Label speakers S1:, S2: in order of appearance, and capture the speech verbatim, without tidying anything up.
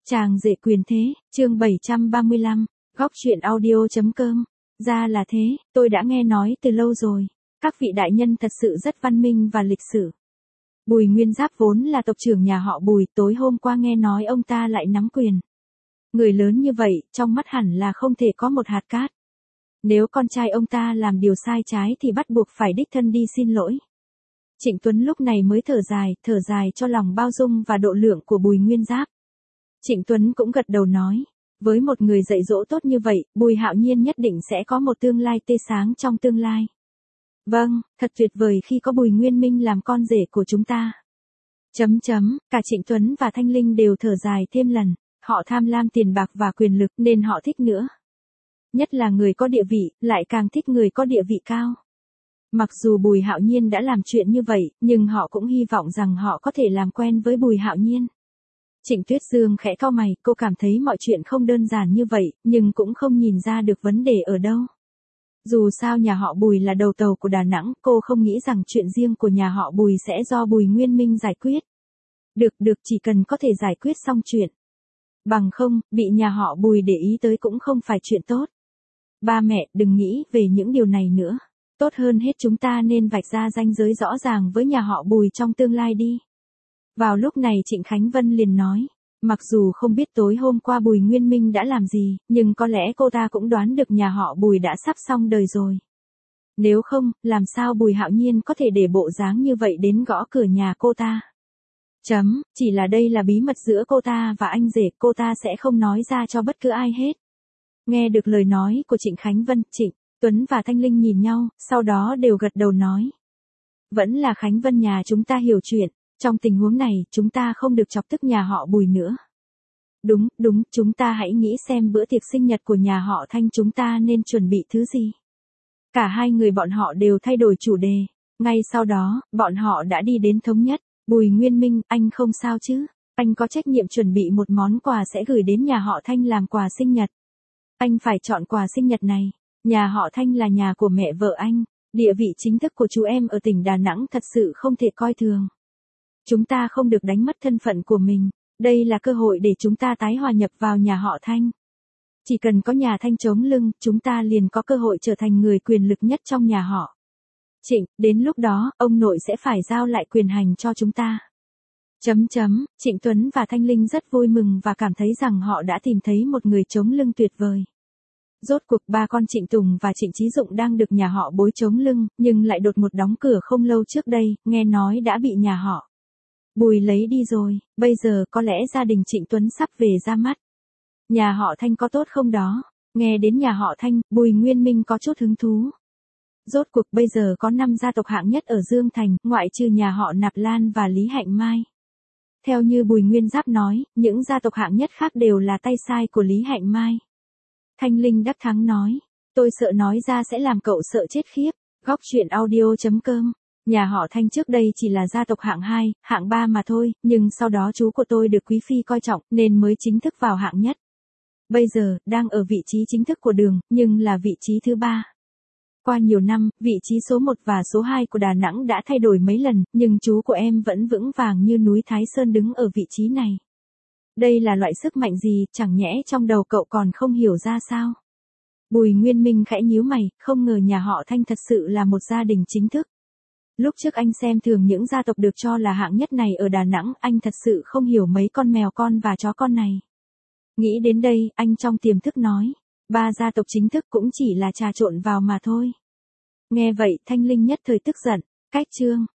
S1: Chàng rể quyền thế, chương bảy trăm ba mươi lăm, góc truyện audio chấm com. Ra là thế, tôi đã nghe nói từ lâu rồi. Các vị đại nhân thật sự rất văn minh và lịch sử. Bùi Nguyên Giáp vốn là tộc trưởng nhà họ Bùi, tối hôm qua nghe nói ông ta lại nắm quyền. Người lớn như vậy, trong mắt hẳn là không thể có một hạt cát. Nếu con trai ông ta làm điều sai trái thì bắt buộc phải đích thân đi xin lỗi. Trịnh Tuấn lúc này mới thở dài, thở dài cho lòng bao dung và độ lượng của Bùi Nguyên Giáp. Trịnh Tuấn cũng gật đầu nói, với một người dạy dỗ tốt như vậy, Bùi Hạo Nhiên nhất định sẽ có một tương lai tươi sáng trong tương lai. Vâng, thật tuyệt vời khi có Bùi Nguyên Minh làm con rể của chúng ta. Chấm chấm, cả Trịnh Tuấn và Thanh Linh đều thở dài thêm lần, họ tham lam tiền bạc và quyền lực nên họ thích nữa. Nhất là người có địa vị, lại càng thích người có địa vị cao. Mặc dù Bùi Hạo Nhiên đã làm chuyện như vậy, nhưng họ cũng hy vọng rằng họ có thể làm quen với Bùi Hạo Nhiên. Trịnh Tuyết Dương khẽ cau mày, cô cảm thấy mọi chuyện không đơn giản như vậy, nhưng cũng không nhìn ra được vấn đề ở đâu. Dù sao nhà họ Bùi là đầu tàu của Đà Nẵng, cô không nghĩ rằng chuyện riêng của nhà họ Bùi sẽ do Bùi Nguyên Minh giải quyết. Được được, chỉ cần có thể giải quyết xong chuyện. Bằng không, bị nhà họ Bùi để ý tới cũng không phải chuyện tốt. Ba mẹ, đừng nghĩ về những điều này nữa. Tốt hơn hết chúng ta nên vạch ra ranh giới rõ ràng với nhà họ Bùi trong tương lai đi. Vào lúc này Trịnh Khánh Vân liền nói, mặc dù không biết tối hôm qua Bùi Nguyên Minh đã làm gì, nhưng có lẽ cô ta cũng đoán được nhà họ Bùi đã sắp xong đời rồi. Nếu không, làm sao Bùi Hạo Nhiên có thể để bộ dáng như vậy đến gõ cửa nhà cô ta? Chấm, chỉ là đây là bí mật giữa cô ta và anh rể, cô ta sẽ không nói ra cho bất cứ ai hết. Nghe được lời nói của Trịnh Khánh Vân, Trịnh Tuấn và Thanh Linh nhìn nhau, sau đó đều gật đầu nói. Vẫn là Khánh Vân nhà chúng ta hiểu chuyện. Trong tình huống này, chúng ta không được chọc tức nhà họ Bùi nữa. Đúng, đúng, chúng ta hãy nghĩ xem bữa tiệc sinh nhật của nhà họ Thanh chúng ta nên chuẩn bị thứ gì. Cả hai người bọn họ đều thay đổi chủ đề. Ngay sau đó, bọn họ đã đi đến thống nhất. Bùi Nguyên Minh, anh không sao chứ? Anh có trách nhiệm chuẩn bị một món quà sẽ gửi đến nhà họ Thanh làm quà sinh nhật. Anh phải chọn quà sinh nhật này. Nhà họ Thanh là nhà của mẹ vợ anh. Địa vị chính thức của chú em ở tỉnh Đà Nẵng thật sự không thể coi thường. Chúng ta không được đánh mất thân phận của mình, đây là cơ hội để chúng ta tái hòa nhập vào nhà họ Thanh. Chỉ cần có nhà Thanh chống lưng, chúng ta liền có cơ hội trở thành người quyền lực nhất trong nhà họ. Trịnh, đến lúc đó, ông nội sẽ phải giao lại quyền hành cho chúng ta. Chấm chấm, Trịnh Tuấn và Thanh Linh rất vui mừng và cảm thấy rằng họ đã tìm thấy một người chống lưng tuyệt vời. Rốt cuộc ba con Trịnh Tùng và Trịnh Chí Dụng đang được nhà họ Bối chống lưng, nhưng lại đột ngột đóng cửa không lâu trước đây, nghe nói đã bị nhà họ Bùi lấy đi rồi, bây giờ có lẽ gia đình Trịnh Tuấn sắp về ra mắt. Nhà họ Thanh có tốt không đó? Nghe đến nhà họ Thanh, Bùi Nguyên Minh có chút hứng thú. Rốt cuộc bây giờ có năm gia tộc hạng nhất ở Dương Thành, ngoại trừ nhà họ Nạp Lan và Lý Hạnh Mai. Theo như Bùi Nguyên Giáp nói, những gia tộc hạng nhất khác đều là tay sai của Lý Hạnh Mai. Thanh Linh đắc thắng nói, tôi sợ nói ra sẽ làm cậu sợ chết khiếp. Góc truyện audio chấm com. Nhà họ Thanh trước đây chỉ là gia tộc hạng hai, hạng ba mà thôi, nhưng sau đó chú của tôi được quý phi coi trọng nên mới chính thức vào hạng nhất. Bây giờ, đang ở vị trí chính thức của đường, nhưng là vị trí thứ ba. Qua nhiều năm, vị trí số một và số hai của Đà Nẵng đã thay đổi mấy lần, nhưng chú của em vẫn vững vàng như núi Thái Sơn đứng ở vị trí này. Đây là loại sức mạnh gì, chẳng nhẽ trong đầu cậu còn không hiểu ra sao? Bùi Nguyên Minh khẽ nhíu mày, không ngờ nhà họ Thanh thật sự là một gia đình chính thức. Lúc trước anh xem thường những gia tộc được cho là hạng nhất này ở Đà Nẵng, anh thật sự không hiểu mấy con mèo con và chó con này. Nghĩ đến đây, anh trong tiềm thức nói, ba gia tộc chính thức cũng chỉ là trà trộn vào mà thôi. Nghe vậy, Thanh Linh nhất thời tức giận, cách chương,